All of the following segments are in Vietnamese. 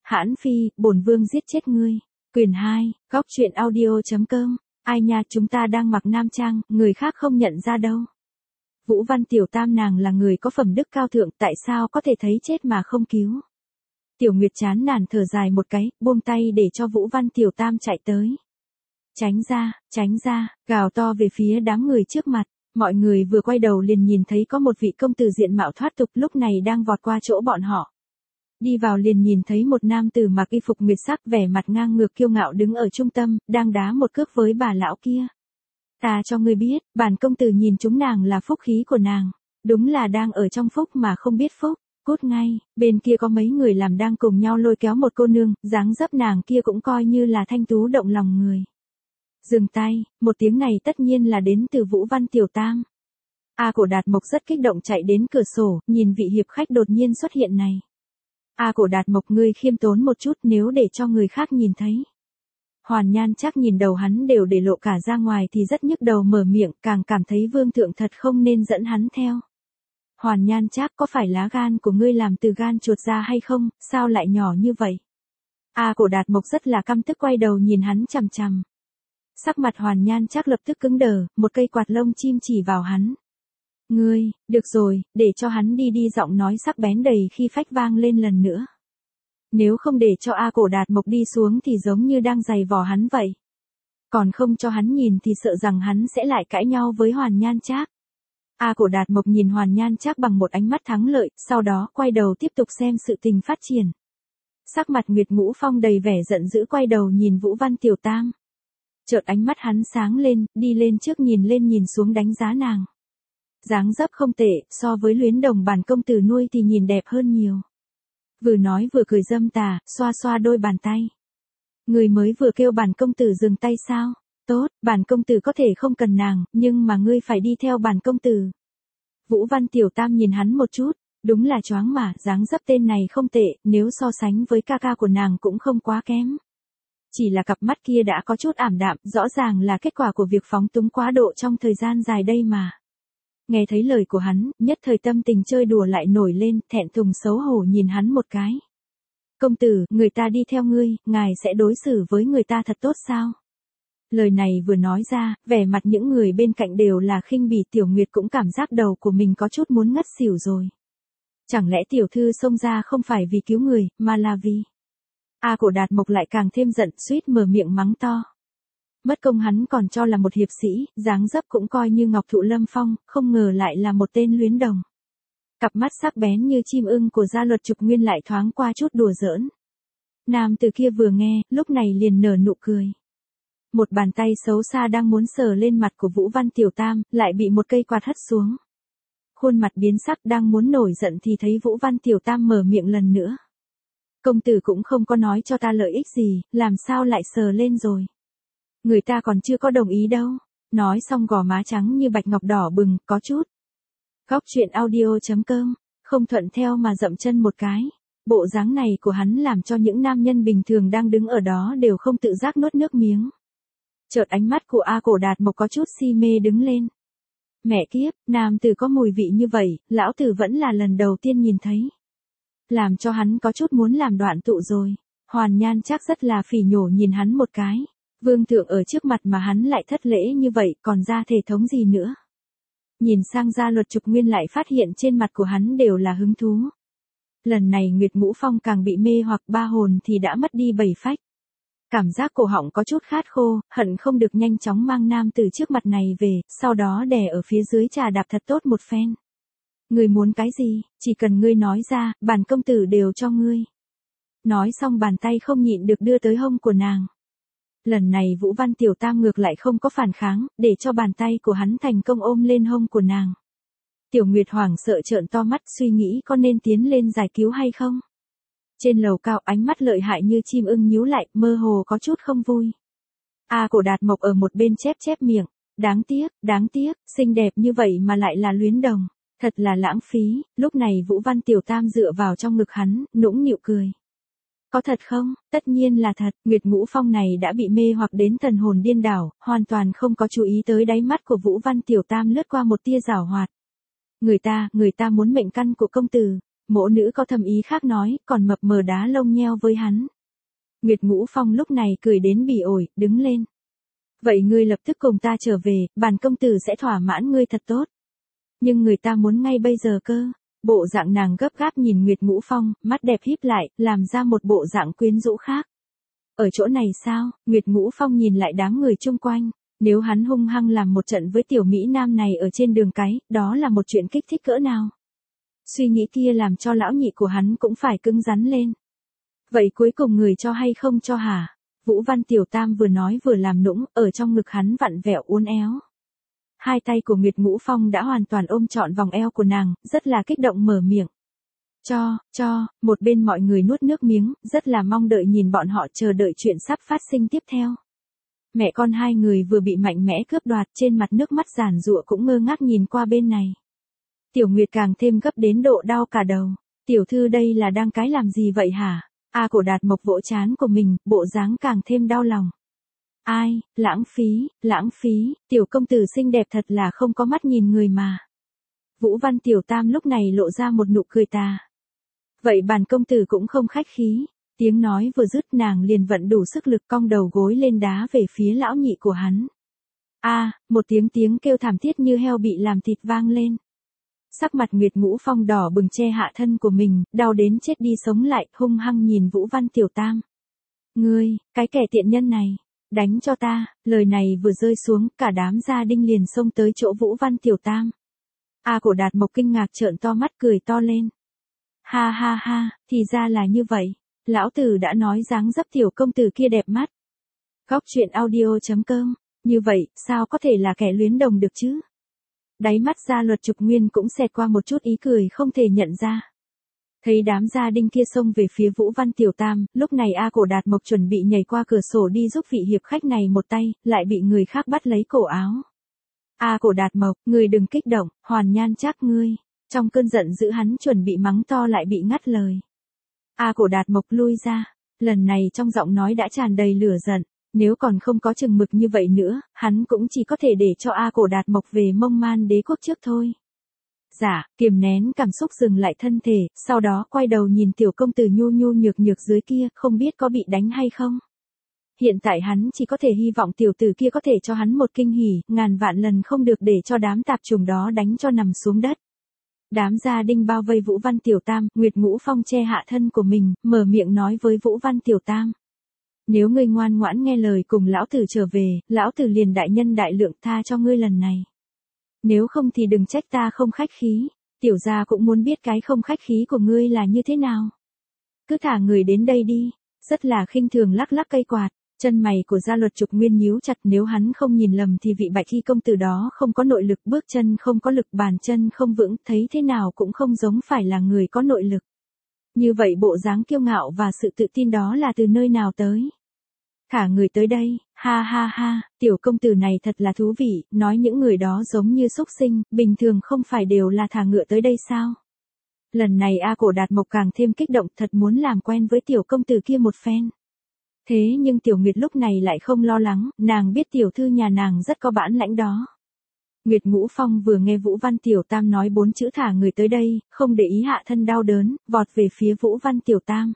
Hãn Phi, bổn vương giết chết ngươi. Quyền 2, góc truyện audio.com. Ai nha, chúng ta đang mặc nam trang, người khác không nhận ra đâu. Vũ Văn Tiểu Tam nàng là người có phẩm đức cao thượng, tại sao có thể thấy chết mà không cứu. Tiểu Nguyệt chán nản thở dài một cái, buông tay để cho Vũ Văn Tiểu Tam chạy tới. Tránh ra, gào to về phía đám người trước mặt. Mọi người vừa quay đầu liền nhìn thấy có một vị công tử diện mạo thoát tục lúc này đang vọt qua chỗ bọn họ. Đi vào liền nhìn thấy một nam tử mặc y phục nguyệt sắc vẻ mặt ngang ngược kiêu ngạo đứng ở trung tâm, đang đá một cước với bà lão kia. Ta cho ngươi biết, bản công tử nhìn chúng nàng là phúc khí của nàng. Đúng là đang ở trong phúc mà không biết phúc. Cút ngay, bên kia có mấy người làm đang cùng nhau lôi kéo một cô nương, dáng dấp nàng kia cũng coi như là thanh tú động lòng người. Dừng tay, một tiếng này tất nhiên là đến từ Vũ Văn Tiểu Tam. A Cổ Đạt Mộc rất kích động chạy đến cửa sổ, nhìn vị hiệp khách đột nhiên xuất hiện này. A Cổ Đạt Mộc, ngươi khiêm tốn một chút, nếu để cho người khác nhìn thấy. Hoàn Nhan Trác nhìn đầu hắn đều để lộ cả ra ngoài thì rất nhức đầu mở miệng, càng cảm thấy vương thượng thật không nên dẫn hắn theo. Hoàn Nhan Trác, có phải lá gan của ngươi làm từ gan chuột ra hay không, sao lại nhỏ như vậy? A Cổ Đạt Mộc rất là căm tức quay đầu nhìn hắn chằm chằm. Sắc mặt Hoàn Nhan Trác lập tức cứng đờ, một cây quạt lông chim chỉ vào hắn. Ngươi, được rồi, để cho hắn đi giọng nói sắc bén đầy khi phách vang lên lần nữa. Nếu không để cho A Cổ Đạt Mộc đi xuống thì giống như đang giày vò hắn vậy. Còn không cho hắn nhìn thì sợ rằng hắn sẽ lại cãi nhau với Hoàn Nhan Trác. A Cổ Đạt Mộc nhìn Hoàn Nhan Trác bằng một ánh mắt thắng lợi, sau đó quay đầu tiếp tục xem sự tình phát triển. Sắc mặt Nguyệt Ngũ Phong đầy vẻ giận dữ quay đầu nhìn Vũ Văn Tiểu Tam. Chợt ánh mắt hắn sáng lên, đi lên trước nhìn lên nhìn xuống đánh giá nàng. Dáng dấp không tệ, so với Luyến Đồng bản công tử nuôi thì nhìn đẹp hơn nhiều. Vừa nói vừa cười dâm tà, xoa xoa đôi bàn tay. Người mới vừa kêu bản công tử dừng tay sao? Tốt, bản công tử có thể không cần nàng, nhưng mà ngươi phải đi theo bản công tử. Vũ Văn Tiểu Tam nhìn hắn một chút, đúng là choáng mà, dáng dấp tên này không tệ, nếu so sánh với ca ca của nàng cũng không quá kém. Chỉ là cặp mắt kia đã có chút ảm đạm, rõ ràng là kết quả của việc phóng túng quá độ trong thời gian dài đây mà. Nghe thấy lời của hắn, nhất thời tâm tình chơi đùa lại nổi lên, thẹn thùng xấu hổ nhìn hắn một cái. Công tử, người ta đi theo ngươi, ngài sẽ đối xử với người ta thật tốt sao? Lời này vừa nói ra, vẻ mặt những người bên cạnh đều là khinh bỉ. Tiểu Nguyệt cũng cảm giác đầu của mình có chút muốn ngất xỉu rồi. Chẳng lẽ tiểu thư xông ra không phải vì cứu người, mà là vì... A Cổ Đạt Mộc lại càng thêm giận, suýt mở miệng mắng to. Mất công hắn còn cho là một hiệp sĩ, dáng dấp cũng coi như ngọc thụ lâm phong, không ngờ lại là một tên Luyến Đồng. Cặp mắt sắc bén như chim ưng của Gia Luật Trục Nguyên lại thoáng qua chút đùa giỡn. Nam từ kia vừa nghe, lúc này liền nở nụ cười. Một bàn tay xấu xa đang muốn sờ lên mặt của Vũ Văn Tiểu Tam, lại bị một cây quạt hất xuống. Khuôn mặt biến sắc đang muốn nổi giận thì thấy Vũ Văn Tiểu Tam mở miệng lần nữa. Công tử cũng không có nói cho ta lợi ích gì, làm sao lại sờ lên rồi. Người ta còn chưa có đồng ý đâu. Nói xong gò má trắng như bạch ngọc đỏ bừng, có chút. Góc truyện audio.com, không thuận theo mà dậm chân một cái. Bộ dáng này của hắn làm cho những nam nhân bình thường đang đứng ở đó đều không tự giác nuốt nước miếng. Chợt ánh mắt của A Cổ Đạt Mộc có chút si mê đứng lên. Mẹ kiếp, nam tử có mùi vị như vậy, lão tử vẫn là lần đầu tiên nhìn thấy. Làm cho hắn có chút muốn làm đoạn tụ rồi. Hoàn Nhan Trác rất là phỉ nhổ nhìn hắn một cái. Vương thượng ở trước mặt mà hắn lại thất lễ như vậy, còn ra thể thống gì nữa. Nhìn sang Gia Luật Trục Nguyên lại phát hiện trên mặt của hắn đều là hứng thú. Lần này Nguyệt Ngũ Phong càng bị mê hoặc, ba hồn thì đã mất đi 7 phách. Cảm giác cổ họng có chút khát khô, hận không được nhanh chóng mang nam từ trước mặt này về, sau đó đè ở phía dưới trà đạp thật tốt một phen. Ngươi muốn cái gì, chỉ cần ngươi nói ra, bản công tử đều cho ngươi. Nói xong bàn tay không nhịn được đưa tới hông của nàng. Lần này Vũ Văn Tiểu Tam ngược lại không có phản kháng, để cho bàn tay của hắn thành công ôm lên hông của nàng. Tiểu Nguyệt hoảng sợ trợn to mắt suy nghĩ có nên tiến lên giải cứu hay không. Trên lầu cao ánh mắt lợi hại như chim ưng nhíu lại, mơ hồ có chút không vui. A Cổ Đạt Mộc ở một bên chép miệng. Đáng tiếc, xinh đẹp như vậy mà lại là Luyến Đồng. Thật là lãng phí. Lúc này Vũ Văn Tiểu Tam dựa vào trong ngực hắn, nũng nịu cười. Có thật không? Tất nhiên là thật. Nguyệt Ngũ Phong này đã bị mê hoặc đến thần hồn điên đảo, hoàn toàn không có chú ý tới đáy mắt của Vũ Văn Tiểu Tam lướt qua một tia giảo hoạt. Người ta muốn mệnh căn của công tử. Mỗ nữ có thâm ý khác nói, còn mập mờ đá lông nheo với hắn. Nguyệt Ngũ Phong lúc này cười đến bỉ ổi, đứng lên. Vậy ngươi lập tức cùng ta trở về, bản công tử sẽ thỏa mãn ngươi thật tốt. Nhưng người ta muốn ngay bây giờ cơ. Bộ dạng nàng gấp gáp nhìn Nguyệt Ngũ Phong, mắt đẹp híp lại, làm ra một bộ dạng quyến rũ khác. Ở chỗ này sao? Nguyệt Ngũ Phong nhìn lại đám người chung quanh. Nếu hắn hung hăng làm một trận với tiểu Mỹ Nam này ở trên đường cái, đó là một chuyện kích thích cỡ nào? Suy nghĩ kia làm cho lão nhị của hắn cũng phải cứng rắn lên. Vậy cuối cùng người cho hay không cho hả? Vũ Văn Tiểu Tam vừa nói vừa làm nũng, ở trong ngực hắn vặn vẹo uốn éo. Hai tay của Nguyệt Ngũ Phong đã hoàn toàn ôm trọn vòng eo của nàng, rất là kích động mở miệng. Một bên mọi người nuốt nước miếng, rất là mong đợi nhìn bọn họ chờ đợi chuyện sắp phát sinh tiếp theo. Mẹ con hai người vừa bị mạnh mẽ cướp đoạt, trên mặt nước mắt giàn giụa cũng ngơ ngác nhìn qua bên này. Tiểu Nguyệt càng thêm gấp đến độ đau cả đầu. Tiểu thư đây là đang cái làm gì vậy hả? Cổ Đạt Mộc vỗ trán của mình, bộ dáng càng thêm đau lòng. Ai, lãng phí, tiểu công tử xinh đẹp thật là không có mắt nhìn người mà. Vũ Văn Tiểu Tam lúc này lộ ra một nụ cười tà. Vậy bản công tử cũng không khách khí. Tiếng nói vừa dứt nàng liền vận đủ sức lực cong đầu gối lên đá về phía lão nhị của hắn. Một tiếng kêu thảm thiết như heo bị làm thịt vang lên. Sắc mặt Nguyệt Ngũ Phong đỏ bừng che hạ thân của mình, đau đến chết đi sống lại, hung hăng nhìn Vũ Văn Tiểu Tam. Ngươi, cái kẻ tiện nhân này, đánh cho ta, lời này vừa rơi xuống, cả đám gia đinh liền xông tới chỗ Vũ Văn Tiểu Tam. Cổ Đạt Mộc kinh ngạc trợn to mắt cười to lên. Ha, thì ra là như vậy, lão tử đã nói dáng dấp tiểu công tử kia đẹp mắt. Góc truyện audio.com, như vậy, sao có thể là kẻ luyến đồng được chứ? Đáy mắt Gia Luật Trục Nguyên cũng xẹt qua một chút ý cười không thể nhận ra. Thấy đám gia đinh kia xông về phía Vũ Văn Tiểu Tam, lúc này Cổ Đạt Mộc chuẩn bị nhảy qua cửa sổ đi giúp vị hiệp khách này một tay, lại bị người khác bắt lấy cổ áo. Cổ Đạt Mộc, ngươi đừng kích động, Hoàn Nhan chắc ngươi. Trong cơn giận dữ hắn chuẩn bị mắng to lại bị ngắt lời. Cổ Đạt Mộc lui ra, lần này trong giọng nói đã tràn đầy lửa giận. Nếu còn không có chừng mực như vậy nữa, hắn cũng chỉ có thể để cho Cổ Đạt Mộc về Mông Man Đế quốc trước thôi. Dạ, kiềm nén cảm xúc dừng lại thân thể, sau đó quay đầu nhìn tiểu công tử nhu nhu nhược nhược dưới kia, không biết có bị đánh hay không. Hiện tại hắn chỉ có thể hy vọng tiểu tử kia có thể cho hắn một kinh hỉ, ngàn vạn lần không được để cho đám tạp chủng đó đánh cho nằm xuống đất. Đám gia đinh bao vây Vũ Văn Tiểu Tam, Nguyệt Ngũ Phong che hạ thân của mình, mở miệng nói với Vũ Văn Tiểu Tam. Nếu ngươi ngoan ngoãn nghe lời cùng lão tử trở về, lão tử liền đại nhân đại lượng tha cho ngươi lần này. Nếu không thì đừng trách ta không khách khí, tiểu gia cũng muốn biết cái không khách khí của ngươi là như thế nào. Cứ thả người đến đây đi, rất là khinh thường lắc lắc cây quạt, chân mày của Gia Luật Trục Nguyên nhíu chặt, nếu hắn không nhìn lầm thì vị Bạch Y công tử đó không có nội lực, bước chân không có lực, bàn chân không vững, thấy thế nào cũng không giống phải là người có nội lực. Như vậy bộ dáng kiêu ngạo và sự tự tin đó là từ nơi nào tới? Thả người tới đây, ha, tiểu công tử này thật là thú vị, nói những người đó giống như súc sinh, bình thường không phải đều là thả ngựa tới đây sao? Lần này Cổ Đạt Mộc càng thêm kích động, thật muốn làm quen với tiểu công tử kia một phen. Thế nhưng Tiểu Nguyệt lúc này lại không lo lắng, nàng biết tiểu thư nhà nàng rất có bản lãnh đó. Nguyệt Ngũ Phong vừa nghe Vũ Văn Tiểu Tam nói 4 chữ thả người tới đây, không để ý hạ thân đau đớn, vọt về phía Vũ Văn Tiểu Tam.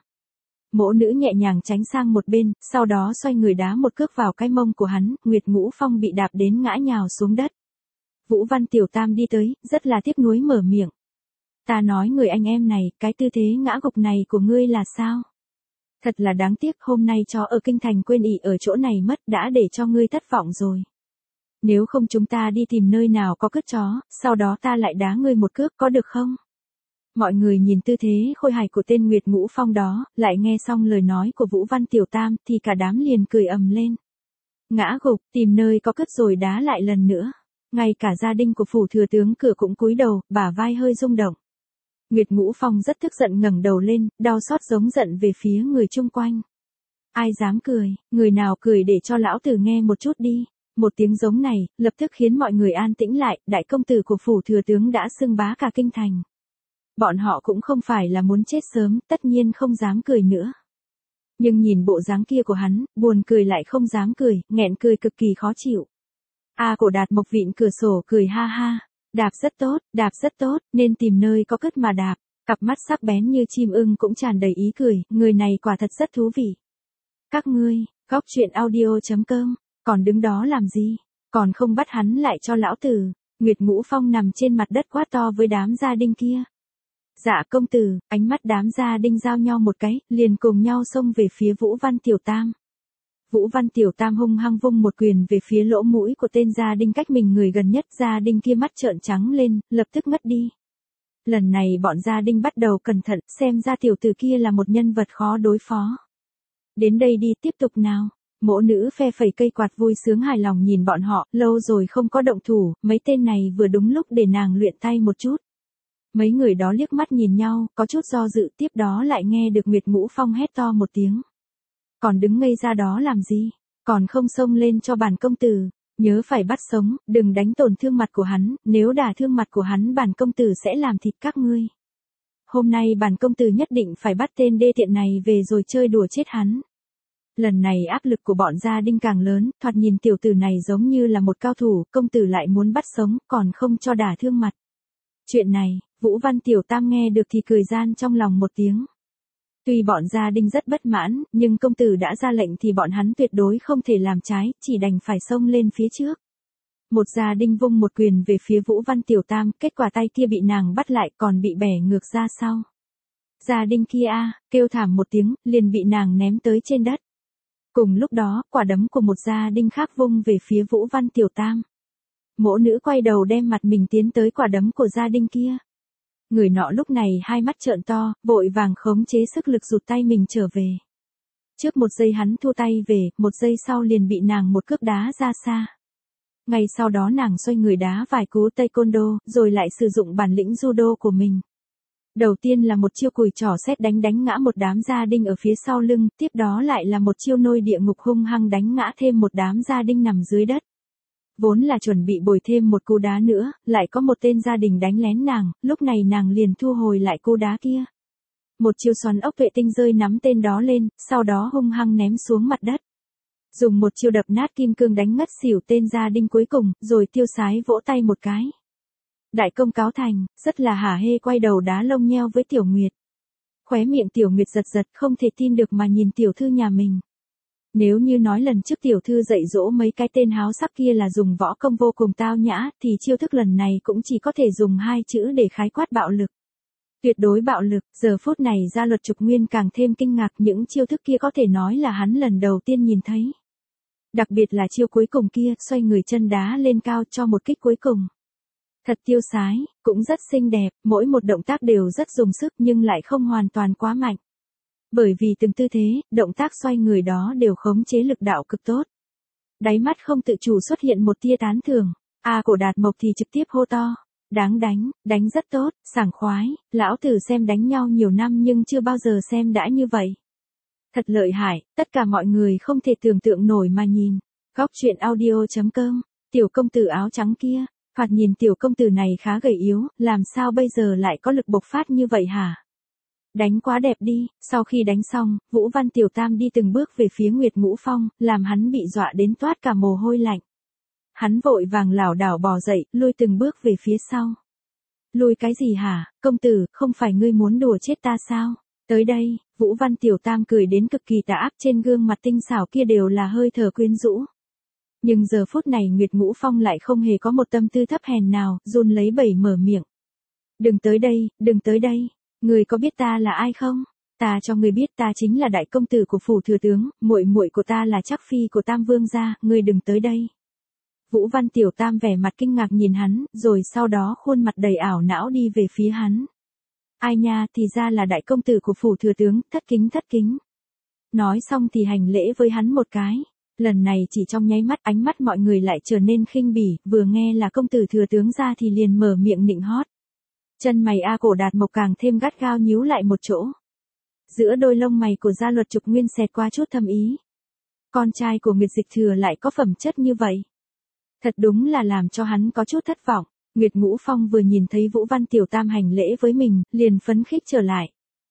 Mỗ nữ nhẹ nhàng tránh sang một bên, sau đó xoay người đá một cước vào cái mông của hắn, Nguyệt Ngũ Phong bị đạp đến ngã nhào xuống đất. Vũ Văn Tiểu Tam đi tới, rất là tiếc nuối mở miệng. Ta nói người anh em này, cái tư thế ngã gục này của ngươi là sao? Thật là đáng tiếc, hôm nay chó ở kinh thành quên ỉ ở chỗ này mất, đã để cho ngươi thất vọng rồi. Nếu không chúng ta đi tìm nơi nào có cất chó, sau đó ta lại đá ngươi một cước có được không? Mọi người nhìn tư thế khôi hài của tên Nguyệt Ngũ Phong đó, lại nghe xong lời nói của Vũ Văn Tiểu Tam thì cả đám liền cười ầm lên. Ngã gục, tìm nơi có cất rồi đá lại lần nữa. Ngay cả gia đình của phủ thừa tướng cửa cũng cúi đầu, bả vai hơi rung động. Nguyệt Ngũ Phong rất tức giận ngẩng đầu lên, đau xót giống giận về phía người chung quanh. Ai dám cười, người nào cười để cho lão tử nghe một chút đi. Một tiếng giống này, lập tức khiến mọi người an tĩnh lại, đại công tử của phủ thừa tướng đã xưng bá cả kinh thành. Bọn họ cũng không phải là muốn chết sớm, tất nhiên không dám cười nữa. Nhưng nhìn bộ dáng kia của hắn, buồn cười lại không dám cười, nghẹn cười cực kỳ khó chịu. Cổ Đạt Mộc vịn cửa sổ cười ha ha. Đạp rất tốt, nên tìm nơi có cất mà đạp. Cặp mắt sắc bén như chim ưng cũng tràn đầy ý cười, người này quả thật rất thú vị. Các ngươi, góc truyện audio.com, còn đứng đó làm gì? Còn không bắt hắn lại cho lão tử. Nguyệt Ngũ Phong nằm trên mặt đất quát to với đám gia đinh kia. Dạ công tử, ánh mắt đám gia đinh giao nhau một cái, liền cùng nhau xông về phía Vũ Văn Tiểu Tam. Vũ Văn Tiểu Tam hung hăng vung một quyền về phía lỗ mũi của tên gia đinh cách mình người gần nhất, gia đinh kia mắt trợn trắng lên, lập tức ngất đi. Lần này bọn gia đinh bắt đầu cẩn thận, xem ra tiểu tử kia là một nhân vật khó đối phó. Đến đây đi, tiếp tục nào. Mỗ nữ phe phẩy cây quạt vui sướng hài lòng nhìn bọn họ, lâu rồi không có động thủ, mấy tên này vừa đúng lúc để nàng luyện tay một chút. Mấy người đó liếc mắt nhìn nhau, có chút do dự, tiếp đó lại nghe được Nguyệt Ngũ Phong hét to một tiếng. Còn đứng ngây ra đó làm gì? Còn không xông lên cho bản công tử, nhớ phải bắt sống, đừng đánh tổn thương mặt của hắn, nếu đả thương mặt của hắn bản công tử sẽ làm thịt các ngươi. Hôm nay bản công tử nhất định phải bắt tên đê tiện này về rồi chơi đùa chết hắn. Lần này áp lực của bọn gia đinh càng lớn, thoạt nhìn tiểu tử này giống như là một cao thủ, công tử lại muốn bắt sống, còn không cho đả thương mặt. Chuyện này, Vũ Văn Tiểu Tam nghe được thì cười gian trong lòng một tiếng. Tuy bọn gia đinh rất bất mãn, nhưng công tử đã ra lệnh thì bọn hắn tuyệt đối không thể làm trái, chỉ đành phải xông lên phía trước. Một gia đinh vung một quyền về phía Vũ Văn Tiểu Tam, kết quả tay kia bị nàng bắt lại còn bị bẻ ngược ra sau. Gia đinh kia kêu thảm một tiếng, liền bị nàng ném tới trên đất. Cùng lúc đó, quả đấm của một gia đinh khác vung về phía Vũ Văn Tiểu Tam. Mỗ nữ quay đầu đem mặt mình tiến tới quả đấm của gia đinh kia. Người nọ lúc này hai mắt trợn to, vội vàng khống chế sức lực rụt tay mình trở về. Trước một giây hắn thu tay về, một giây sau liền bị nàng một cước đá ra xa. Ngay sau đó nàng xoay người đá vài cú taekwondo, rồi lại sử dụng bản lĩnh judo của mình. Đầu tiên là một chiêu cùi trỏ sét đánh ngã một đám gia đinh ở phía sau lưng, tiếp đó lại là một chiêu nôi địa ngục hung hăng đánh ngã thêm một đám gia đinh nằm dưới đất. Vốn là chuẩn bị bồi thêm một cú đá nữa, lại có một tên gia đình đánh lén nàng, lúc này nàng liền thu hồi lại cú đá kia. Một chiêu xoắn ốc vệ tinh rơi nắm tên đó lên, sau đó hung hăng ném xuống mặt đất. Dùng một chiêu đập nát kim cương đánh ngất xỉu tên gia đinh cuối cùng, rồi tiêu sái vỗ tay một cái. Đại công cáo thành, rất là hả hê quay đầu đá lông nheo với Tiểu Nguyệt. Khóe miệng Tiểu Nguyệt giật giật không thể tin được mà nhìn tiểu thư nhà mình. Nếu như nói lần trước tiểu thư dạy dỗ mấy cái tên háo sắc kia là dùng võ công vô cùng tao nhã, thì chiêu thức lần này cũng chỉ có thể dùng hai chữ để khái quát bạo lực. Tuyệt đối bạo lực, giờ phút này Gia Luật Trục Nguyên càng thêm kinh ngạc, những chiêu thức kia có thể nói là hắn lần đầu tiên nhìn thấy. Đặc biệt là chiêu cuối cùng kia, xoay người chân đá lên cao cho một kích cuối cùng. Thật tiêu sái, cũng rất xinh đẹp, mỗi một động tác đều rất dùng sức nhưng lại không hoàn toàn quá mạnh. Bởi vì từng tư thế, động tác xoay người đó đều khống chế lực đạo cực tốt. Đáy mắt không tự chủ xuất hiện một tia tán thưởng. Cổ Đạt Mộc thì trực tiếp hô to. Đáng đánh rất tốt, sảng khoái, lão tử xem đánh nhau nhiều năm nhưng chưa bao giờ xem đã như vậy. Thật lợi hại, tất cả mọi người không thể tưởng tượng nổi mà nhìn. Góc truyện audio.com, tiểu công tử áo trắng kia, thoạt nhìn tiểu công tử này khá gầy yếu, làm sao bây giờ lại có lực bộc phát như vậy hả? Đánh quá đẹp đi, sau khi đánh xong, Vũ Văn Tiểu Tam đi từng bước về phía Nguyệt Ngũ Phong, làm hắn bị dọa đến toát cả mồ hôi lạnh. Hắn vội vàng lảo đảo bò dậy, lui từng bước về phía sau. Lui cái gì hả, công tử, không phải ngươi muốn đùa chết ta sao? Tới đây, Vũ Văn Tiểu Tam cười đến cực kỳ tà ác, trên gương mặt tinh xảo kia đều là hơi thở quyến rũ. Nhưng giờ phút này Nguyệt Ngũ Phong lại không hề có một tâm tư thấp hèn nào, run lấy bẩy mở miệng. Đừng tới đây, ngươi có biết ta là ai không? Ta cho ngươi biết ta chính là đại công tử của phủ thừa tướng, muội muội của ta là Trác phi của Tam Vương gia, ngươi đừng tới đây. Vũ Văn Tiểu Tam vẻ mặt kinh ngạc nhìn hắn, rồi sau đó khuôn mặt đầy ảo não đi về phía hắn. Ai nha, thì ra là đại công tử của phủ thừa tướng, thất kính. Nói xong thì hành lễ với hắn một cái. Lần này chỉ trong nháy mắt ánh mắt mọi người lại trở nên khinh bỉ, vừa nghe là công tử thừa tướng ra thì liền mở miệng nịnh hót. Chân mày Cổ Đạt Mộc càng thêm gắt gao nhíu lại một chỗ. Giữa đôi lông mày của Gia Luật Trục Nguyên xẹt qua chút thâm ý. Con trai của Nguyệt Dịch Thừa lại có phẩm chất như vậy. Thật đúng là làm cho hắn có chút thất vọng. Nguyệt Ngũ Phong vừa nhìn thấy Vũ Văn Tiểu Tam hành lễ với mình, liền phấn khích trở lại.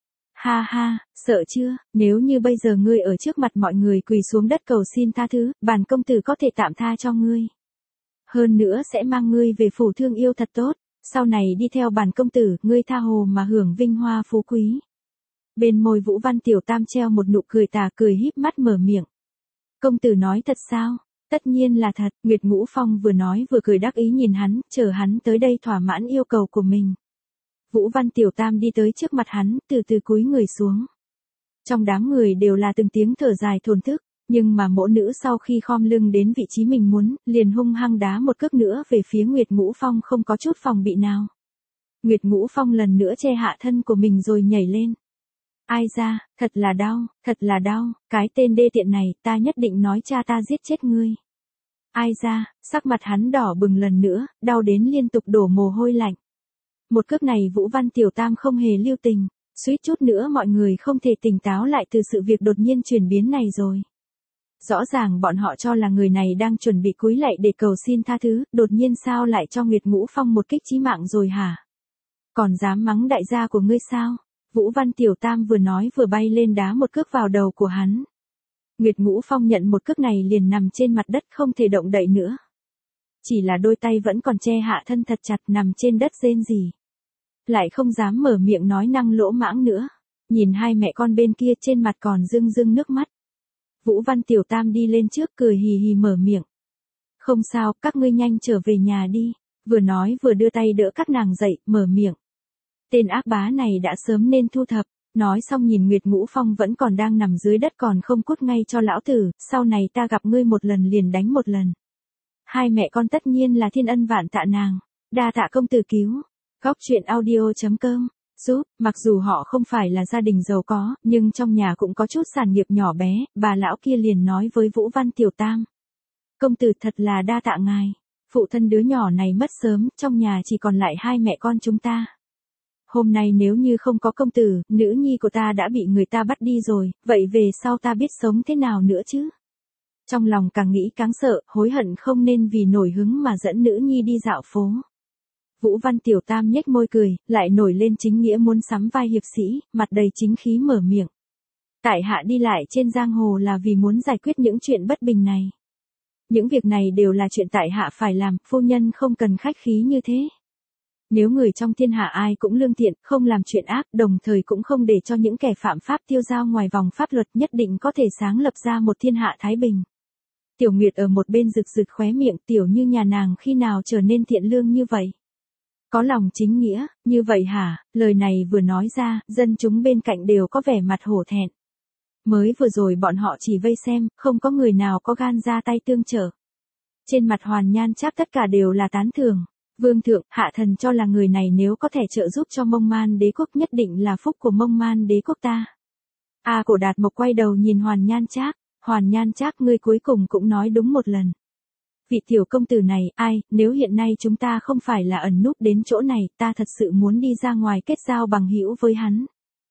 Ha, sợ chưa, nếu như bây giờ ngươi ở trước mặt mọi người quỳ xuống đất cầu xin tha thứ, bản công tử có thể tạm tha cho ngươi. Hơn nữa sẽ mang ngươi về phủ thương yêu thật tốt. Sau này đi theo bản công tử, ngươi tha hồ mà hưởng vinh hoa phú quý. Bên môi Vũ Văn Tiểu Tam treo một nụ cười tà, cười híp mắt mở miệng. Công tử nói thật sao? Tất nhiên là thật. Nguyệt Ngũ Phong vừa nói vừa cười đắc ý nhìn hắn, chờ hắn tới đây thỏa mãn yêu cầu của mình. Vũ Văn Tiểu Tam đi tới trước mặt hắn, từ từ cúi người xuống. Trong đám người đều là từng tiếng thở dài thổn thức, nhưng mà mỗ nữ sau khi khom lưng đến vị trí mình muốn, liền hung hăng đá một cước nữa về phía Nguyệt Ngũ Phong không có chút phòng bị nào. Nguyệt Ngũ Phong lần nữa che hạ thân của mình rồi nhảy lên. Ai ra, thật là đau, cái tên đê tiện này, ta nhất định nói cha ta giết chết ngươi. Ai ra, sắc mặt hắn đỏ bừng lần nữa, đau đến liên tục đổ mồ hôi lạnh. Một cước này Vũ Văn Tiểu Tam không hề lưu tình, suýt chút nữa mọi người không thể tỉnh táo lại từ sự việc đột nhiên chuyển biến này rồi. Rõ ràng bọn họ cho là người này đang chuẩn bị cúi lạy để cầu xin tha thứ, đột nhiên sao lại cho Nguyệt Ngũ Phong một kích chí mạng rồi hả? Còn dám mắng đại gia của ngươi sao? Vũ Văn Tiểu Tam vừa nói vừa bay lên đá một cước vào đầu của hắn. Nguyệt Ngũ Phong nhận một cước này liền nằm trên mặt đất không thể động đậy nữa. Chỉ là đôi tay vẫn còn che hạ thân thật chặt nằm trên đất rên rỉ. Lại không dám mở miệng nói năng lỗ mãng nữa. Nhìn hai mẹ con bên kia trên mặt còn rưng rưng nước mắt. Vũ Văn Tiểu Tam đi lên trước cười hì hì mở miệng. Không sao, các ngươi nhanh trở về nhà đi. Vừa nói vừa đưa tay đỡ các nàng dậy, mở miệng. Tên ác bá này đã sớm nên thu thập. Nói xong nhìn Nguyệt Ngũ Phong vẫn còn đang nằm dưới đất còn không cút ngay cho lão tử, sau này ta gặp ngươi một lần liền đánh một lần. Hai mẹ con tất nhiên là thiên ân vạn tạ nàng. Đa tạ công tử cứu. Góc truyện audio.com giúp, mặc dù họ không phải là gia đình giàu có, nhưng trong nhà cũng có chút sản nghiệp nhỏ bé, bà lão kia liền nói với Vũ Văn Tiểu Tam. Công tử thật là đa tạ ngài. Phụ thân đứa nhỏ này mất sớm, trong nhà chỉ còn lại hai mẹ con chúng ta. Hôm nay nếu như không có công tử, nữ nhi của ta đã bị người ta bắt đi rồi, vậy về sau ta biết sống thế nào nữa chứ? Trong lòng càng nghĩ càng sợ, hối hận không nên vì nổi hứng mà dẫn nữ nhi đi dạo phố. Vũ Văn Tiểu Tam nhếch môi cười, lại nổi lên chính nghĩa muốn sắm vai hiệp sĩ, mặt đầy chính khí mở miệng. Tại hạ đi lại trên giang hồ là vì muốn giải quyết những chuyện bất bình này. Những việc này đều là chuyện tại hạ phải làm, phu nhân không cần khách khí như thế. Nếu người trong thiên hạ ai cũng lương thiện, không làm chuyện ác, đồng thời cũng không để cho những kẻ phạm pháp tiêu dao ngoài vòng pháp luật, nhất định có thể sáng lập ra một thiên hạ thái bình. Tiểu Nguyệt ở một bên rực rực khóe miệng, tiểu như nhà nàng khi nào trở nên thiện lương như vậy? Có lòng chính nghĩa, như vậy hả? Lời này vừa nói ra, dân chúng bên cạnh đều có vẻ mặt hổ thẹn. Mới vừa rồi bọn họ chỉ vây xem, không có người nào có gan ra tay tương trợ. Trên mặt Hoàn Nhan Trác tất cả đều là tán thưởng. Vương thượng, hạ thần cho là người này nếu có thể trợ giúp cho Mông Man đế quốc nhất định là phúc của Mông Man đế quốc ta. Cổ Đạt Mộc quay đầu nhìn Hoàn Nhan Trác. Hoàn Nhan Trác, ngươi cuối cùng cũng nói đúng một lần. Vị tiểu công tử này, nếu hiện nay chúng ta không phải là ẩn núp đến chỗ này, ta thật sự muốn đi ra ngoài kết giao bằng hữu với hắn.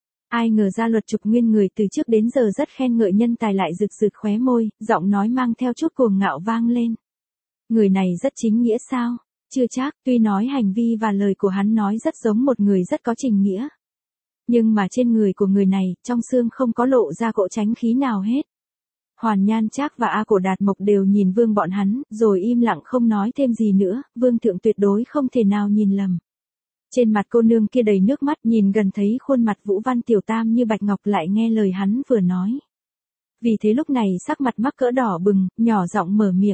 Ai ngờ ra Luật Trục Nguyên người từ trước đến giờ rất khen ngợi nhân tài lại rực rực khóe môi, giọng nói mang theo chút cuồng ngạo vang lên. Người này rất chính nghĩa sao? Chưa chắc, tuy nói hành vi và lời của hắn nói rất giống một người rất có trình nghĩa. Nhưng mà trên người của người này, trong xương không có lộ ra cỗ tránh khí nào hết. Hoàn Nhan Trác và Cổ Đạt Mộc đều nhìn Vương bọn hắn, rồi im lặng không nói thêm gì nữa, Vương thượng tuyệt đối không thể nào nhìn lầm. Trên mặt cô nương kia đầy nước mắt, nhìn gần thấy khuôn mặt Vũ Văn Tiểu Tam như bạch ngọc, lại nghe lời hắn vừa nói. Vì thế lúc này sắc mặt mắc cỡ đỏ bừng, nhỏ giọng mở miệng.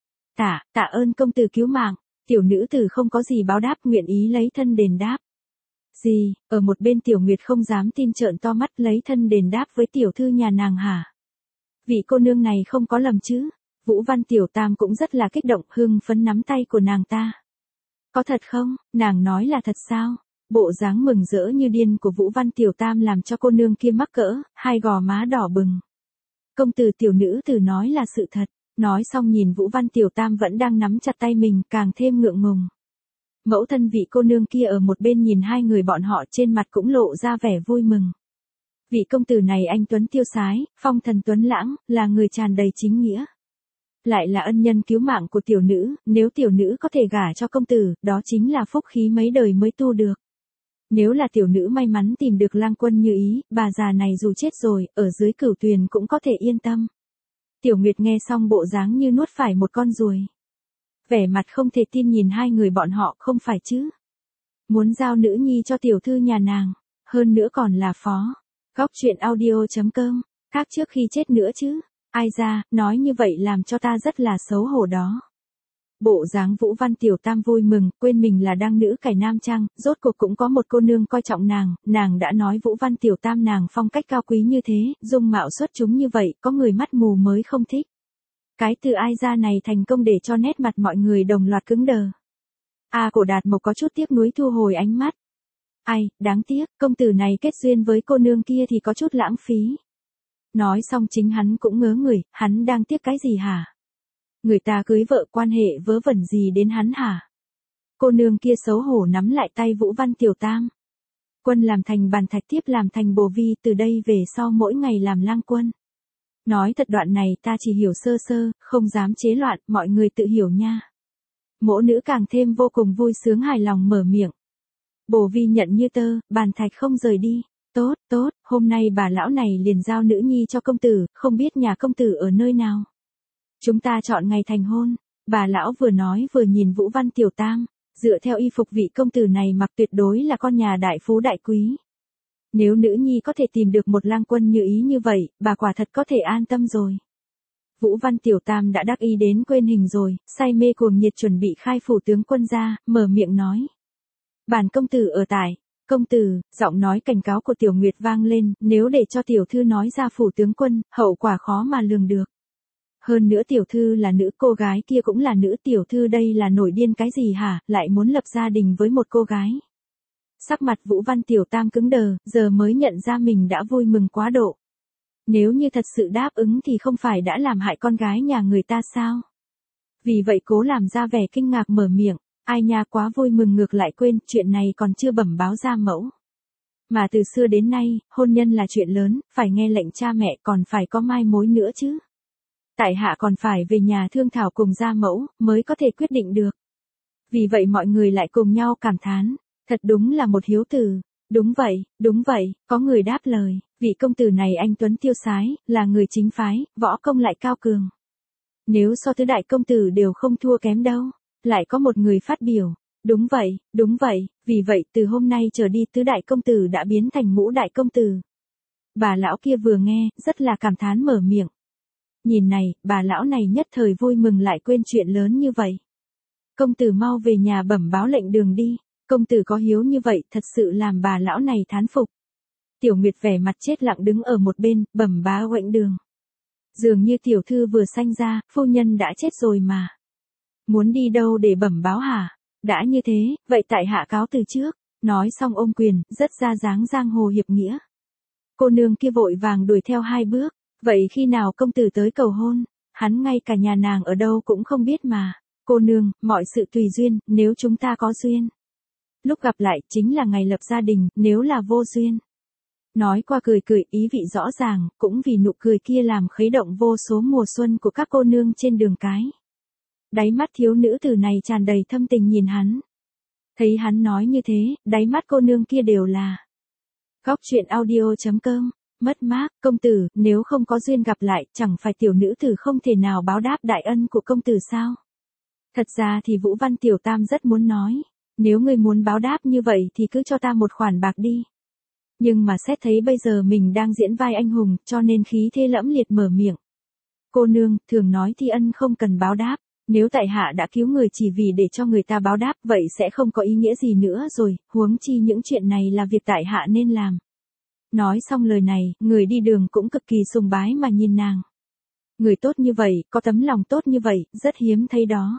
Tạ ơn công tử cứu mạng, tiểu nữ tử không có gì báo đáp, nguyện ý lấy thân đền đáp. Gì? Ở một bên Tiểu Nguyệt không dám tin trợn to mắt, lấy thân đền đáp với tiểu thư nhà nàng hả? Vị cô nương này không có lầm chứ? Vũ Văn Tiểu Tam cũng rất là kích động, hưng phấn nắm tay của nàng ta. Có thật không? Nàng nói là thật sao? Bộ dáng mừng rỡ như điên của Vũ Văn Tiểu Tam làm cho cô nương kia mắc cỡ, hai gò má đỏ bừng. Công tử, tiểu nữ tử nói là sự thật. Nói xong nhìn Vũ Văn Tiểu Tam vẫn đang nắm chặt tay mình, càng thêm ngượng ngùng. Mẫu thân vị cô nương kia ở một bên nhìn hai người bọn họ, trên mặt cũng lộ ra vẻ vui mừng. Vị công tử này anh tuấn tiêu sái, phong thần tuấn lãng, là người tràn đầy chính nghĩa. Lại là ân nhân cứu mạng của tiểu nữ, nếu tiểu nữ có thể gả cho công tử, đó chính là phúc khí mấy đời mới tu được. Nếu là tiểu nữ may mắn tìm được lang quân như ý, bà già này dù chết rồi, ở dưới Cửu Tuyền cũng có thể yên tâm. Tiểu Nguyệt nghe xong bộ dáng như nuốt phải một con ruồi. Vẻ mặt không thể tin nhìn hai người bọn họ, không phải chứ? Muốn giao nữ nhi cho tiểu thư nhà nàng, hơn nữa còn là phó. Góc truyện audio.com, khác trước khi chết nữa chứ. Ai ra, nói như vậy làm cho ta rất là xấu hổ đó. Bộ dáng Vũ Văn Tiểu Tam vui mừng, quên mình là đang nữ cải nam trang, rốt cuộc cũng có một cô nương coi trọng nàng đã nói Vũ Văn Tiểu Tam nàng phong cách cao quý như thế, dung mạo xuất chúng như vậy, có người mắt mù mới không thích. Cái từ ai ra này thành công để cho nét mặt mọi người đồng loạt cứng đờ. Cổ Đạt Mộc có chút tiếc nuối thu hồi ánh mắt. Ai, đáng tiếc, công tử này kết duyên với cô nương kia thì có chút lãng phí. Nói xong chính hắn cũng ngớ người, hắn đang tiếc cái gì hả? Người ta cưới vợ quan hệ vớ vẩn gì đến hắn hả? Cô nương kia xấu hổ nắm lại tay Vũ Văn Tiểu Tam. Quân làm thành bàn thạch, tiếp làm thành bồ vi, từ đây về sau mỗi ngày làm lang quân. Nói thật, đoạn này ta chỉ hiểu sơ sơ, không dám chế loạn, mọi người tự hiểu nha. Mỗ nữ càng thêm vô cùng vui sướng hài lòng mở miệng. Bồ vi nhận như tơ, bàn thạch không rời đi. Tốt, tốt, hôm nay bà lão này liền giao nữ nhi cho công tử, không biết nhà công tử ở nơi nào. Chúng ta chọn ngày thành hôn. Bà lão vừa nói vừa nhìn Vũ Văn Tiểu Tam, dựa theo y phục vị công tử này mặc tuyệt đối là con nhà đại phú đại quý. Nếu nữ nhi có thể tìm được một lang quân như ý như vậy, bà quả thật có thể an tâm rồi. Vũ Văn Tiểu Tam đã đắc ý đến quên hình rồi, say mê cuồng nhiệt chuẩn bị khai phủ tướng quân ra, mở miệng nói. Bản công tử ở tại. Công tử, giọng nói cảnh cáo của Tiểu Nguyệt vang lên, nếu để cho tiểu thư nói ra phủ tướng quân, hậu quả khó mà lường được. Hơn nữa tiểu thư là nữ, cô gái kia cũng là nữ, tiểu thư đây là nổi điên cái gì hả, lại muốn lập gia đình với một cô gái. Sắc mặt Vũ Văn Tiểu Tam cứng đờ, giờ mới nhận ra mình đã vui mừng quá độ. Nếu như thật sự đáp ứng thì không phải đã làm hại con gái nhà người ta sao? Vì vậy cố làm ra vẻ kinh ngạc mở miệng, ai nha, quá vui mừng ngược lại quên, chuyện này còn chưa bẩm báo gia mẫu. Mà từ xưa đến nay, hôn nhân là chuyện lớn, phải nghe lệnh cha mẹ, còn phải có mai mối nữa chứ. Tại hạ còn phải về nhà thương thảo cùng gia mẫu, mới có thể quyết định được. Vì vậy mọi người lại cùng nhau cảm thán, thật đúng là một hiếu tử. Đúng vậy, có người đáp lời, vị công tử này anh tuấn tiêu sái, là người chính phái, võ công lại cao cường. Nếu so tứ đại công tử đều không thua kém đâu. Lại có một người phát biểu, đúng vậy, vì vậy từ hôm nay trở đi tứ đại công tử đã biến thành ngũ đại công tử. Bà lão kia vừa nghe, rất là cảm thán mở miệng. Nhìn này, bà lão này nhất thời vui mừng lại quên chuyện lớn như vậy. Công tử mau về nhà bẩm báo lệnh đường đi, công tử có hiếu như vậy thật sự làm bà lão này thán phục. Tiểu Nguyệt vẻ mặt chết lặng đứng ở một bên, bẩm báo lệnh đường. Dường như tiểu thư vừa sanh ra, phu nhân đã chết rồi mà. Muốn đi đâu để bẩm báo hả? Đã như thế, vậy tại hạ cáo từ trước. Nói xong ôm quyền, rất ra dáng giang hồ hiệp nghĩa. Cô nương kia vội vàng đuổi theo 2 bước. Vậy khi nào công tử tới cầu hôn? Hắn ngay cả nhà nàng ở đâu cũng không biết mà. Cô nương, mọi sự tùy duyên, nếu chúng ta có duyên. Lúc gặp lại chính là ngày lập gia đình, nếu là vô duyên. Nói qua cười cười, ý vị rõ ràng, cũng vì nụ cười kia làm khuấy động vô số mùa xuân của các cô nương trên đường cái. Đáy mắt thiếu nữ tử này tràn đầy thâm tình nhìn hắn. Thấy hắn nói như thế, đáy mắt cô nương kia đều là. Góc truyện audio.com, mất mát, công tử, nếu không có duyên gặp lại, chẳng phải tiểu nữ tử không thể nào báo đáp đại ân của công tử sao? Thật ra thì Vũ Văn Tiểu Tam rất muốn nói, nếu ngươi muốn báo đáp như vậy thì cứ cho ta một khoản bạc đi. Nhưng mà xét thấy bây giờ mình đang diễn vai anh hùng, cho nên khí thế lẫm liệt mở miệng. Cô nương, thường nói thi ân không cần báo đáp. Nếu tại hạ đã cứu người chỉ vì để cho người ta báo đáp, vậy sẽ không có ý nghĩa gì nữa rồi, huống chi những chuyện này là việc tại hạ nên làm. Nói xong lời này, người đi đường cũng cực kỳ sùng bái mà nhìn nàng. Người tốt như vậy, có tấm lòng tốt như vậy, rất hiếm thấy đó.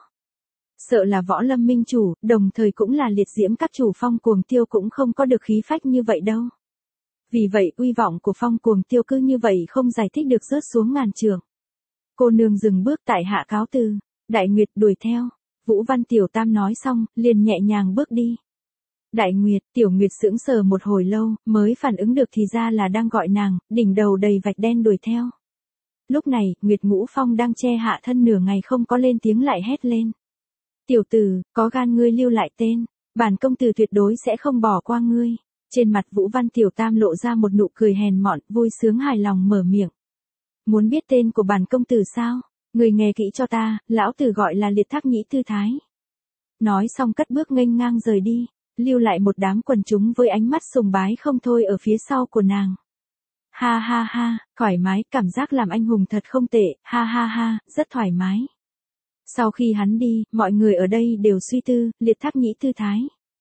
Sợ là Võ Lâm minh chủ, đồng thời cũng là liệt diễm các chủ Phong Cuồng Tiêu cũng không có được khí phách như vậy đâu. Vì vậy uy vọng của Phong Cuồng Tiêu cứ như vậy không giải thích được rớt xuống ngàn trượng. Cô nương dừng bước, tại hạ cáo từ. Đại Nguyệt đuổi theo. Vũ Văn Tiểu Tam nói xong, liền nhẹ nhàng bước đi. Đại Nguyệt, Tiểu Nguyệt sững sờ một hồi lâu, mới phản ứng được thì ra là đang gọi nàng, đỉnh đầu đầy vạch đen đuổi theo. Lúc này, Nguyệt Ngũ Phong đang che hạ thân nửa ngày không có lên tiếng lại hét lên. Tiểu tử, có gan ngươi lưu lại tên, bản công tử tuyệt đối sẽ không bỏ qua ngươi. Trên mặt Vũ Văn Tiểu Tam lộ ra một nụ cười hèn mọn, vui sướng hài lòng mở miệng. Muốn biết tên của bản công tử sao? Người nghe kỹ cho ta, lão tử gọi là Liệt Thác Nhĩ Tư Thái. Nói xong cất bước nghênh ngang rời đi. lưu lại một đám quần chúng với ánh mắt sùng bái không thôi ở phía sau của nàng. Ha ha ha, thoải mái, cảm giác làm anh hùng thật không tệ, ha ha ha, rất thoải mái. Sau khi hắn đi, mọi người ở đây đều suy tư, liệt thác nhĩ tư thái.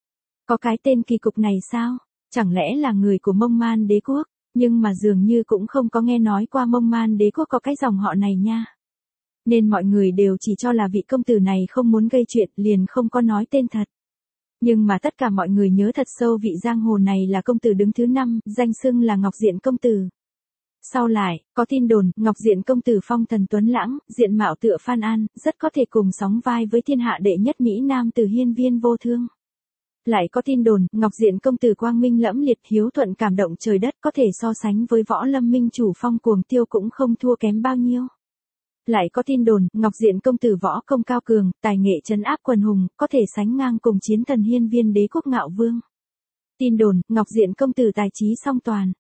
Có cái tên kỳ cục này sao? Chẳng lẽ là người của Mông Man đế quốc? Nhưng mà dường như cũng không có nghe nói qua Mông Man đế quốc có cái dòng họ này nha. Nên mọi người đều chỉ cho là vị công tử này không muốn gây chuyện, liền không có nói tên thật. Nhưng mà tất cả mọi người nhớ thật sâu vị giang hồ này là công tử đứng thứ 5, danh xưng là Ngọc Diện công tử. Sau lại, có tin đồn, Ngọc Diện công tử phong thần tuấn lãng, diện mạo tựa Phan An, rất có thể cùng sóng vai với thiên hạ đệ nhất Mỹ Nam từ Hiên Viên Vô Thương. Lại có tin đồn, Ngọc Diện công tử quang minh lẫm liệt, hiếu thuận cảm động trời đất, có thể so sánh với Võ Lâm minh chủ Phong Cuồng Tiêu cũng không thua kém bao nhiêu. Lại có tin đồn, Ngọc Diện công tử võ công cao cường, tài nghệ trấn áp quần hùng, có thể sánh ngang cùng chiến thần Hiên Viên đế quốc Ngạo Vương. Tin đồn, Ngọc Diện công tử tài trí song toàn.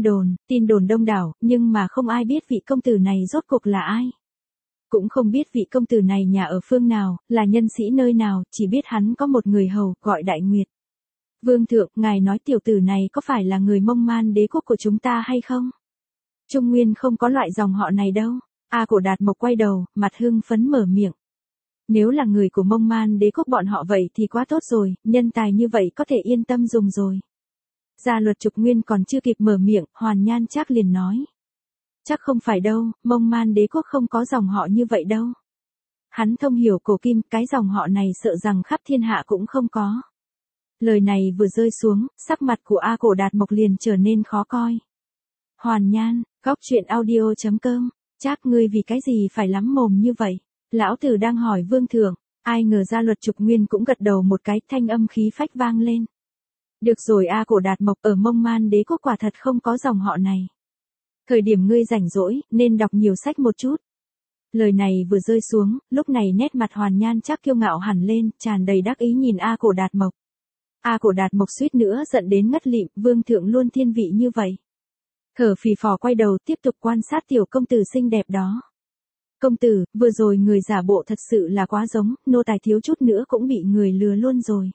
Tin đồn đông đảo, nhưng mà không ai biết vị công tử này rốt cuộc là ai. Cũng không biết vị công tử này nhà ở phương nào, là nhân sĩ nơi nào, chỉ biết hắn có một người hầu, gọi Đại Nguyệt. Vương thượng, ngài nói tiểu tử này có phải là người Mông Man đế quốc của chúng ta hay không? Trung Nguyên không có loại dòng họ này đâu. A Cổ Đạt Mộc quay đầu, mặt hưng phấn mở miệng. Nếu là người của Mông Man đế quốc bọn họ vậy thì quá tốt rồi, nhân tài như vậy có thể yên tâm dùng rồi. Gia Luật Trục Nguyên còn chưa kịp mở miệng, Hoàn Nhan Trác liền nói. Chắc không phải đâu, Mông Man đế quốc không có dòng họ như vậy đâu. Hắn thông hiểu cổ kim, cái dòng họ này sợ rằng khắp thiên hạ cũng không có. Lời này vừa rơi xuống, sắc mặt của A Cổ Đạt Mộc liền trở nên khó coi. Hoàn Nhan, góc truyện audio.com, Trác ngươi vì cái gì phải lắm mồm như vậy? Lão tử đang hỏi vương thượng, ai ngờ Gia Luật Trục Nguyên cũng gật đầu một cái, thanh âm khí phách vang lên. Được rồi A Cổ Đạt Mộc, ở Mông Man đế quốc quả thật không có dòng họ này. Thời điểm ngươi rảnh rỗi, nên đọc nhiều sách một chút. Lời này vừa rơi xuống, lúc này nét mặt Hoàn Nhan Trác kiêu ngạo hẳn lên, tràn đầy đắc ý nhìn A Cổ Đạt Mộc. A Cổ Đạt Mộc suýt nữa giận đến ngất lịm, vương thượng luôn thiên vị như vậy. Thở phì phò quay đầu tiếp tục quan sát tiểu công tử xinh đẹp đó. Công tử, vừa rồi người giả bộ thật sự là quá giống, nô tài thiếu chút nữa cũng bị người lừa luôn rồi.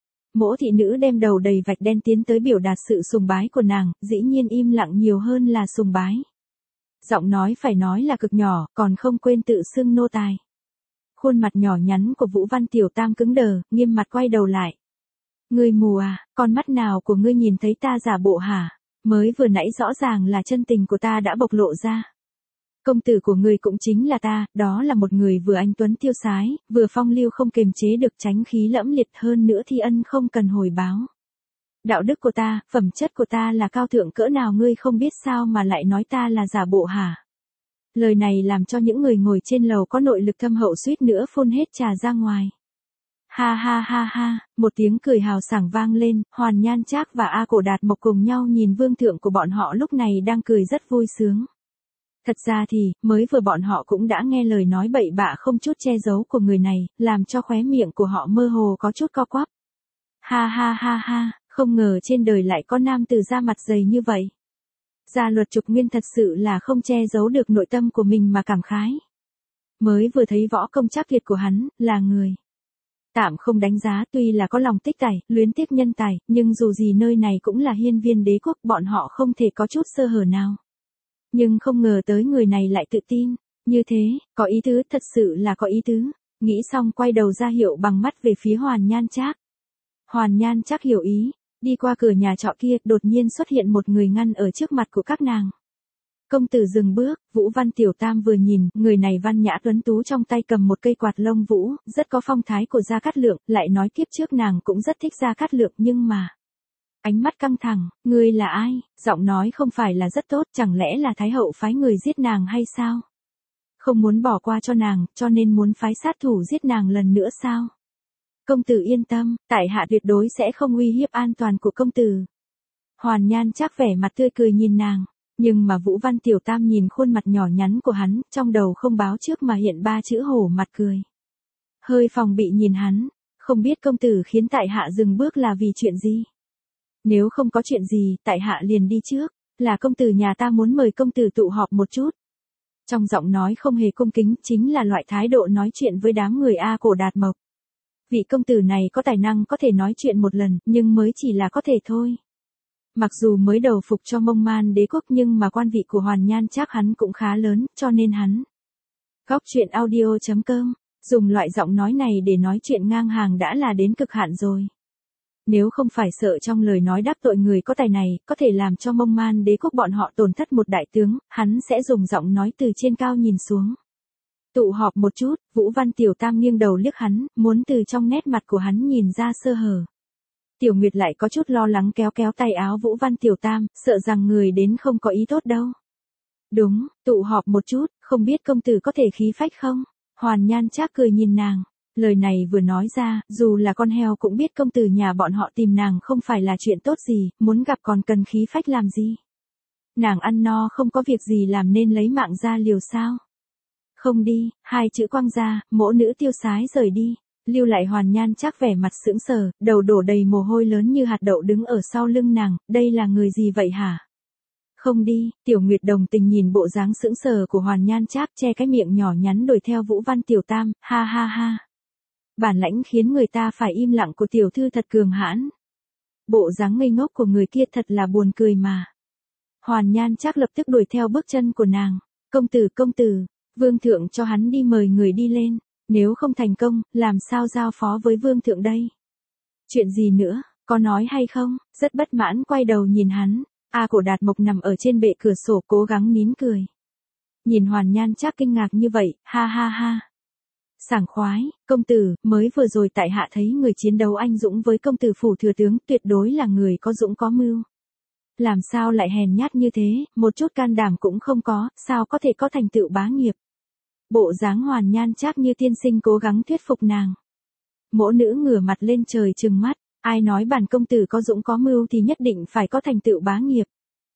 Mỗ thị nữ đem đầu đầy vạch đen tiến tới biểu đạt sự sùng bái của nàng, dĩ nhiên im lặng nhiều hơn là sùng bái. Giọng nói phải nói là cực nhỏ, còn không quên tự xưng nô tài. Khuôn mặt nhỏ nhắn của Vũ Văn Tiểu Tam cứng đờ, nghiêm mặt quay đầu lại. Ngươi mù à, con mắt nào của ngươi nhìn thấy ta giả bộ hả? Mới vừa nãy rõ ràng là chân tình của ta đã bộc lộ ra. Công tử của ngươi cũng chính là ta, đó là một người vừa anh tuấn tiêu sái, vừa phong lưu không kềm chế được, tránh khí lẫm liệt, hơn nữa thi ân không cần hồi báo. Đạo đức của ta, phẩm chất của ta là cao thượng cỡ nào ngươi không biết sao mà lại nói ta là giả bộ hả? Lời này làm cho những người ngồi trên lầu có nội lực thâm hậu suýt nữa phun hết trà ra ngoài. Ha ha ha ha, một tiếng cười hào sảng vang lên, Hoàn Nhan Trác và A Cổ Đạt Mộc cùng nhau nhìn vương thượng của bọn họ lúc này đang cười rất vui sướng. Thật ra thì, mới vừa bọn họ cũng đã nghe lời nói bậy bạ không chút che giấu của người này, làm cho khóe miệng của họ mơ hồ có chút co quắp. Ha ha ha ha, không ngờ trên đời lại có nam tử da mặt dày như vậy. Gia Luật Trục Nguyên thật sự là không che giấu được nội tâm của mình mà cảm khái. Mới vừa thấy võ công chắc tuyệt của hắn, là người. Tạm không đánh giá, tuy là có lòng tích tài, luyến tiếc nhân tài, nhưng dù gì nơi này cũng là Hiên Viên đế quốc, bọn họ không thể có chút sơ hở nào. Nhưng không ngờ tới người này lại tự tin, như thế, có ý tứ, thật sự là có ý tứ. Nghĩ xong quay đầu ra hiệu bằng mắt về phía Hoàn Nhan Trác. Hoàn Nhan Trác hiểu ý, đi qua cửa nhà trọ kia, đột nhiên xuất hiện một người ngăn ở trước mặt của các nàng. Công tử dừng bước, Vũ Văn Tiểu Tam vừa nhìn, người này văn nhã tuấn tú trong tay cầm một cây quạt lông vũ, rất có phong thái của Gia Cát Lượng, lại nói kiếp trước nàng cũng rất thích Gia Cát Lượng nhưng mà... Ánh mắt căng thẳng, ngươi là ai? Giọng nói không phải là rất tốt, chẳng lẽ là Thái hậu phái người giết nàng hay sao? Không muốn bỏ qua cho nàng, cho nên muốn phái sát thủ giết nàng lần nữa sao? Công tử yên tâm, tại hạ tuyệt đối sẽ không uy hiếp an toàn của công tử. Hoàn Nhan Trác vẻ mặt tươi cười nhìn nàng, nhưng mà Vũ Văn Tiểu Tam nhìn khuôn mặt nhỏ nhắn của hắn, trong đầu không báo trước mà hiện 3 chữ hổ mặt cười. Hơi phòng bị nhìn hắn, không biết công tử khiến tại hạ dừng bước là vì chuyện gì? Nếu không có chuyện gì, tại hạ liền đi trước, là công tử nhà ta muốn mời công tử tụ họp một chút. Trong giọng nói không hề cung kính, chính là loại thái độ nói chuyện với đám người A Cổ Đạt Mộc. Vị công tử này có tài năng có thể nói chuyện một lần, nhưng mới chỉ là có thể thôi. Mặc dù mới đầu phục cho Mông Man Đế quốc nhưng mà quan vị của Hoàn Nhan Trác hắn cũng khá lớn, cho nên hắn. Góc truyện audio.com, dùng loại giọng nói này để nói chuyện ngang hàng đã là đến cực hạn rồi. Nếu không phải sợ trong lời nói đắc tội người có tài này, có thể làm cho Mông Man Đế quốc bọn họ tổn thất một đại tướng, hắn sẽ dùng giọng nói từ trên cao nhìn xuống. Tụ họp một chút, Vũ Văn Tiểu Tam nghiêng đầu liếc hắn, muốn từ trong nét mặt của hắn nhìn ra sơ hở. Tiểu Nguyệt lại có chút lo lắng kéo kéo tay áo Vũ Văn Tiểu Tam, sợ rằng người đến không có ý tốt đâu. Đúng, tụ họp một chút, không biết công tử có thể khí phách không? Hoàn Nhan Trác cười nhìn nàng. Lời này vừa nói ra, dù là con heo cũng biết công tử nhà bọn họ tìm nàng không phải là chuyện tốt gì, muốn gặp còn cần khí phách làm gì. Nàng ăn no không có việc gì làm nên lấy mạng ra liều sao. Không đi, hai chữ quăng ra, mỗ nữ tiêu sái rời đi. Lưu lại Hoàn Nhan Trác vẻ mặt sững sờ, đầu đổ đầy mồ hôi lớn như hạt đậu đứng ở sau lưng nàng, đây là người gì vậy hả? Không đi, Tiểu Nguyệt đồng tình nhìn bộ dáng sững sờ của Hoàn Nhan Trác che cái miệng nhỏ nhắn đuổi theo Vũ Văn Tiểu Tam, ha ha ha. Bản lãnh khiến người ta phải im lặng của tiểu thư thật cường hãn. Bộ dáng ngây ngốc của người kia thật là buồn cười mà. Hoàn Nhan Trác lập tức đuổi theo bước chân của nàng. Công tử, vương thượng cho hắn đi mời người đi lên. Nếu không thành công, làm sao giao phó với vương thượng đây? Chuyện gì nữa, có nói hay không? Rất bất mãn quay đầu nhìn hắn. Cổ Đạt Mộc nằm ở trên bệ cửa sổ cố gắng nín cười. Nhìn Hoàn Nhan Trác kinh ngạc như vậy, ha ha ha. Sảng khoái, công tử, mới vừa rồi tại hạ thấy người chiến đấu anh dũng với công tử phủ thừa tướng tuyệt đối là người có dũng có mưu. Làm sao lại hèn nhát như thế, một chút can đảm cũng không có, sao có thể có thành tựu bá nghiệp. Bộ dáng Hoàn Nhan Trác như tiên sinh cố gắng thuyết phục nàng. Mỗ nữ ngửa mặt lên trời trừng mắt, ai nói bản công tử có dũng có mưu thì nhất định phải có thành tựu bá nghiệp.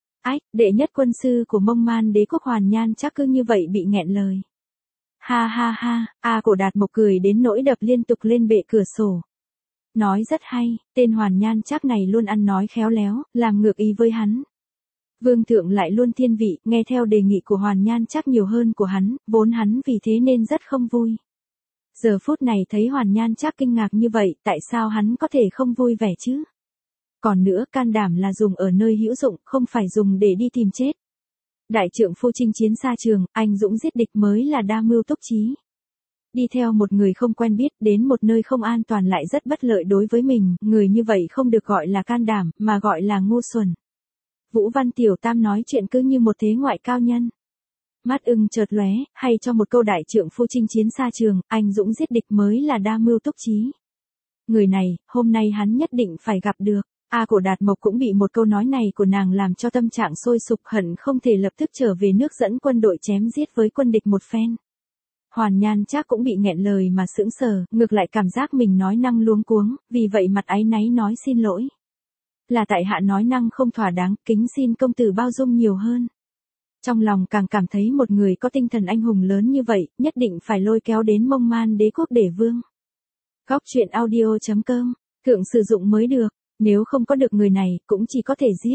Đệ nhất quân sư của Mông Man Đế quốc Hoàn Nhan Trác cứ như vậy bị nghẹn lời. Ha ha ha, Cổ Đạt Mộc cười đến nỗi đập liên tục lên bệ cửa sổ. Nói rất hay, tên Hoàn Nhan Trác này luôn ăn nói khéo léo, làm ngược ý với hắn. Vương thượng lại luôn thiên vị, nghe theo đề nghị của Hoàn Nhan Trác nhiều hơn của hắn, vốn hắn vì thế nên rất không vui. Giờ phút này thấy Hoàn Nhan Trác kinh ngạc như vậy, tại sao hắn có thể không vui vẻ chứ? Còn nữa, can đảm là dùng ở nơi hữu dụng, không phải dùng để đi tìm chết. Đại trượng phu chinh chiến xa trường, anh dũng giết địch mới là đa mưu túc trí. Đi theo một người không quen biết, đến một nơi không an toàn lại rất bất lợi đối với mình, người như vậy không được gọi là can đảm, mà gọi là ngu xuẩn. Vũ Văn Tiểu Tam nói chuyện cứ như một thế ngoại cao nhân. Mắt ưng chợt lóe, hay cho một câu đại trượng phu chinh chiến xa trường, anh dũng giết địch mới là đa mưu túc trí. Người này, hôm nay hắn nhất định phải gặp được. Cổ Đạt Mộc cũng bị một câu nói này của nàng làm cho tâm trạng sôi sục hận không thể lập tức trở về nước dẫn quân đội chém giết với quân địch một phen. Hoàn Nhan Trác cũng bị nghẹn lời mà sững sờ, ngược lại cảm giác mình nói năng luống cuống, vì vậy mặt áy náy nói xin lỗi. Là tại hạ nói năng không thỏa đáng, kính xin công tử bao dung nhiều hơn. Trong lòng càng cảm thấy một người có tinh thần anh hùng lớn như vậy, nhất định phải lôi kéo đến Mông Man Đế quốc để vương. Góc truyện audio.com, thượng sử dụng mới được, nếu không có được người này, cũng chỉ có thể giết.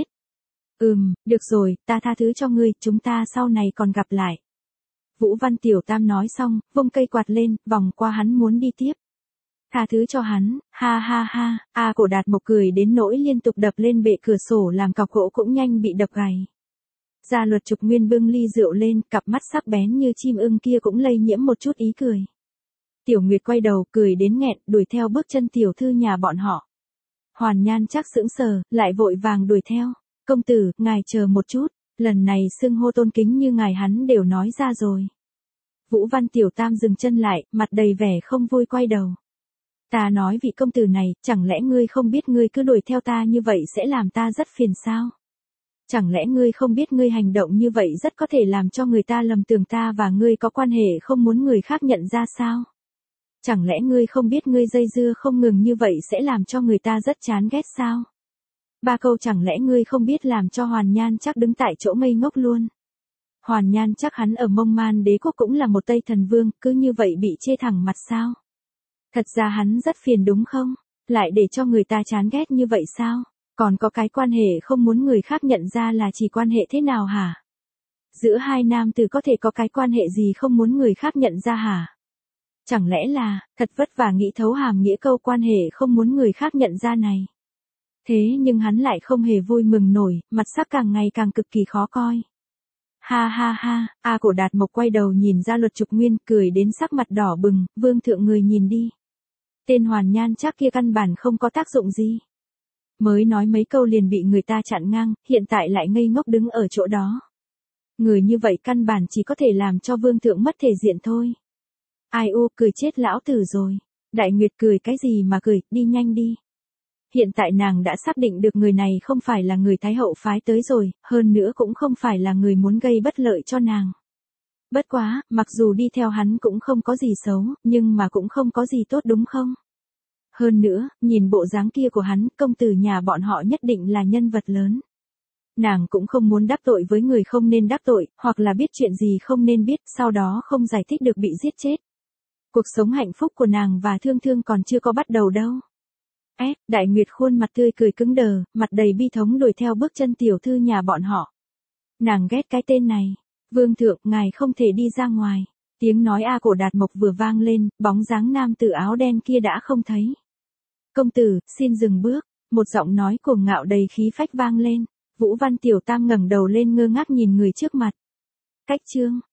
Được rồi, ta tha thứ cho ngươi, chúng ta sau này còn gặp lại. Vũ Văn Tiểu Tam nói xong, vung cây quạt lên, vòng qua hắn muốn đi tiếp. Tha thứ cho hắn, ha ha ha, Cổ Đạt Mộc cười đến nỗi liên tục đập lên bệ cửa sổ làm cọc gỗ cũng nhanh bị đập gãy. Gia Luật Trục Nguyên bưng ly rượu lên, cặp mắt sắc bén như chim ưng kia cũng lây nhiễm một chút ý cười. Tiểu Nguyệt quay đầu cười đến nghẹn, đuổi theo bước chân tiểu thư nhà bọn họ. Hoàn Nhan Trác sững sờ, lại vội vàng đuổi theo. Công tử, ngài chờ một chút, lần này xưng hô tôn kính như ngài hắn đều nói ra rồi. Vũ Văn Tiểu Tam dừng chân lại, mặt đầy vẻ không vui quay đầu. Ta nói vị công tử này, chẳng lẽ ngươi không biết ngươi cứ đuổi theo ta như vậy sẽ làm ta rất phiền sao? Chẳng lẽ ngươi không biết ngươi hành động như vậy rất có thể làm cho người ta lầm tưởng ta và ngươi có quan hệ không muốn người khác nhận ra sao? Chẳng lẽ ngươi không biết ngươi dây dưa không ngừng như vậy sẽ làm cho người ta rất chán ghét sao? Ba câu chẳng lẽ ngươi không biết làm cho Hoàn Nhan Trác đứng tại chỗ ngây ngốc luôn. Hoàn Nhan Trác hắn ở Mông Man Đế quốc cũng là một Tây Thần Vương, cứ như vậy bị chê thẳng mặt sao? Thật ra hắn rất phiền đúng không? Lại để cho người ta chán ghét như vậy sao? Còn có cái quan hệ không muốn người khác nhận ra là chỉ quan hệ thế nào hả? Giữa hai nam tử có thể có cái quan hệ gì không muốn người khác nhận ra hả? Chẳng lẽ là, thật vất vả nghĩ thấu hàm nghĩa câu quan hệ không muốn người khác nhận ra này. Thế nhưng hắn lại không hề vui mừng nổi, mặt sắc càng ngày càng cực kỳ khó coi. Ha ha ha, A Cổ Đạt Mộc quay đầu nhìn ra Luật Trục Nguyên, cười đến sắc mặt đỏ bừng, vương thượng người nhìn đi. Tên hoàn nhan chắc kia căn bản không có tác dụng gì. Mới nói mấy câu liền bị người ta chặn ngang, hiện tại lại ngây ngốc đứng ở chỗ đó. Người như vậy căn bản chỉ có thể làm cho vương thượng mất thể diện thôi. Ai ô, cười chết lão tử rồi. Đại Nguyệt cười cái gì mà cười, đi nhanh đi. Hiện tại nàng đã xác định được người này không phải là người Thái Hậu phái tới rồi, hơn nữa cũng không phải là người muốn gây bất lợi cho nàng. Bất quá, mặc dù đi theo hắn cũng không có gì xấu, nhưng mà cũng không có gì tốt đúng không? Hơn nữa, nhìn bộ dáng kia của hắn, công tử nhà bọn họ nhất định là nhân vật lớn. Nàng cũng không muốn đắc tội với người không nên đắc tội, hoặc là biết chuyện gì không nên biết, sau đó không giải thích được bị giết chết. Cuộc sống hạnh phúc của nàng và Thương Thương còn chưa có bắt đầu đâu. Đại Nguyệt khuôn mặt tươi cười cứng đờ, mặt đầy bi thống đuổi theo bước chân tiểu thư nhà bọn họ. Nàng ghét cái tên này. Vương thượng, ngài không thể đi ra ngoài. Tiếng nói A Cổ Đạt Mộc vừa vang lên, bóng dáng nam tử áo đen kia đã không thấy. Công tử, xin dừng bước. Một giọng nói cuồng ngạo đầy khí phách vang lên. Vũ Văn Tiểu Tam ngẩng đầu lên ngơ ngác nhìn người trước mặt. Cách chương